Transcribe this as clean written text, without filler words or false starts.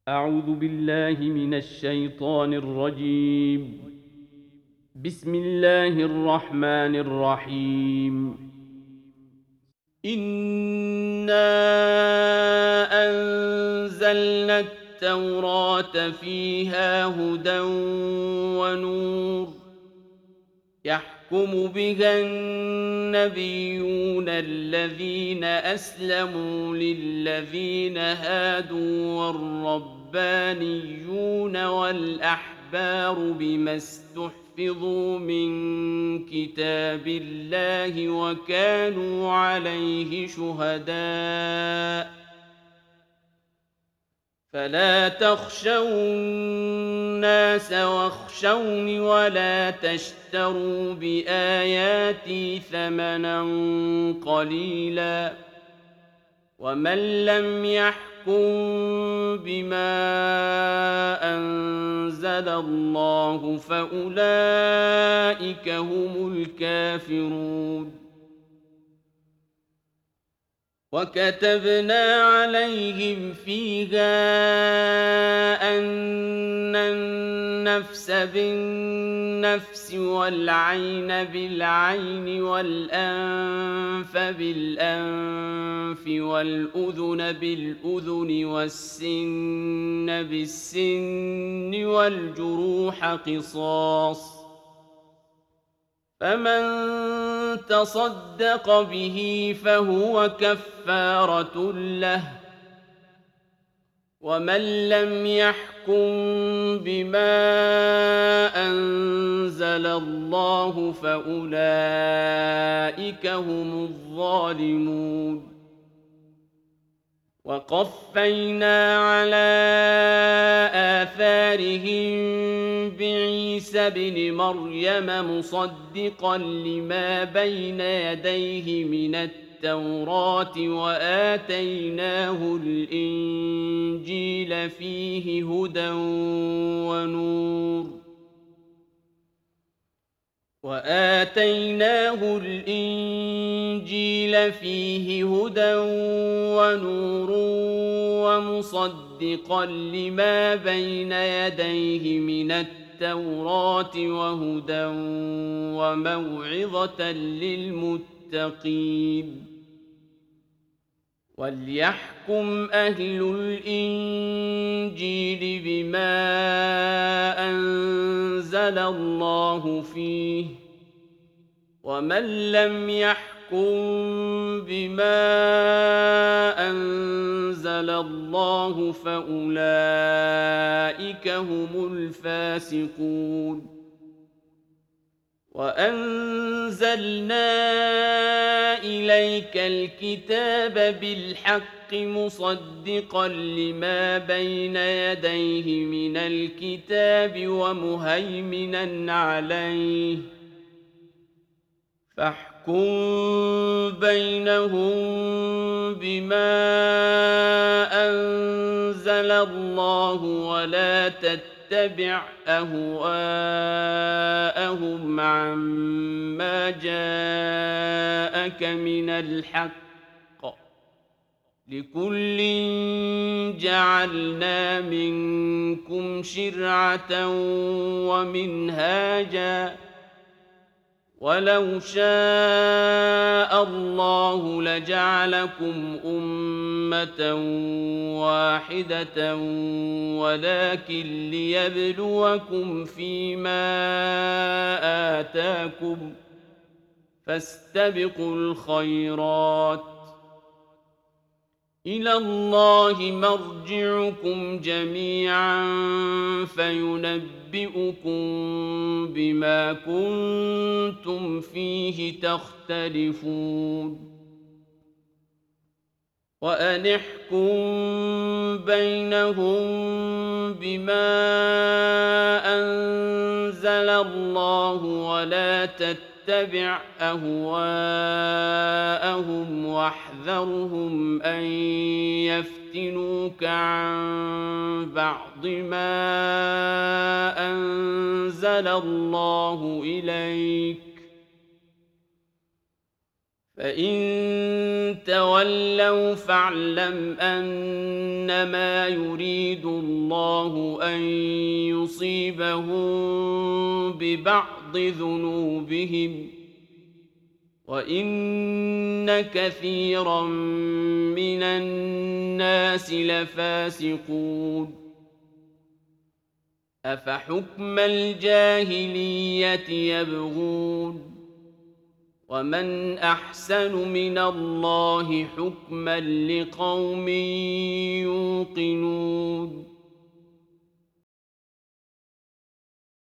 أعوذ بالله من الشيطان الرجيم. بسم الله الرحمن الرحيم. إنا أنزلنا التوراة فيها هدى ونور يحكم بها النبيون الذين أسلموا للذين هادوا والربانيون والأحبار بما استحفظوا من كتاب الله وكانوا عليه شهداء فلا تخشوا الناس واخشوني ولا تشتروا بآياتي ثمنا قليلا ومن لم يحكم بما أنزل الله فأولئك هم الكافرون. وكتبنا عليهم فيها أن النفس بالنفس والعين بالعين والأنف بالأنف والأذن بالأذن والسن بالسن والجروح قصاص فمن تصدق به فهو كفارة له ومن لم يحكم بما أنزل الله فأولئك هم الظالمون. وقفينا على آثارهم بعيسى ابن مريم مصدقا لما بين يديه من التوراة وآتيناه الإنجيل فيه هدى ونور ومصدقا لما بين يديه من التوراة وهدى وموعظة للمتقين. وليحكم أهل الإنجيل بما أنزل الله فيه ومن لم يحكم بما أنزل الله فأولئك هم الفاسقون. وأنزلنا إليك الكتاب بالحق مصدقا لما بين يديه من الكتاب ومهيمنا عليه فاحكم بينهم بما أنزل الله ولا تتبع أهواءهم عما جاءك من الحق لكل جعلنا منكم شرعة ومنهاجا ولو شاء الله لجعلكم أمة واحدة ولكن ليبلوكم فيما آتاكم فاستبقوا الخيرات إلى الله مرجعكم جميعا فينبئكم بما كنتم فيه تختلفون. وأن احكم بينهم بما أنزل الله ولا تتبع أهواءهم واحذرهم أن يفتنوك عن بعض ما أنزل الله إليك فإن تولوا فاعلم أنما يريد الله أن يصيبهم ببعض ذنوبهم وإن كثيرا من الناس لفاسقون أفحكم الجاهلية يبغون ومن أحسن من الله حكما لقوم يوقنون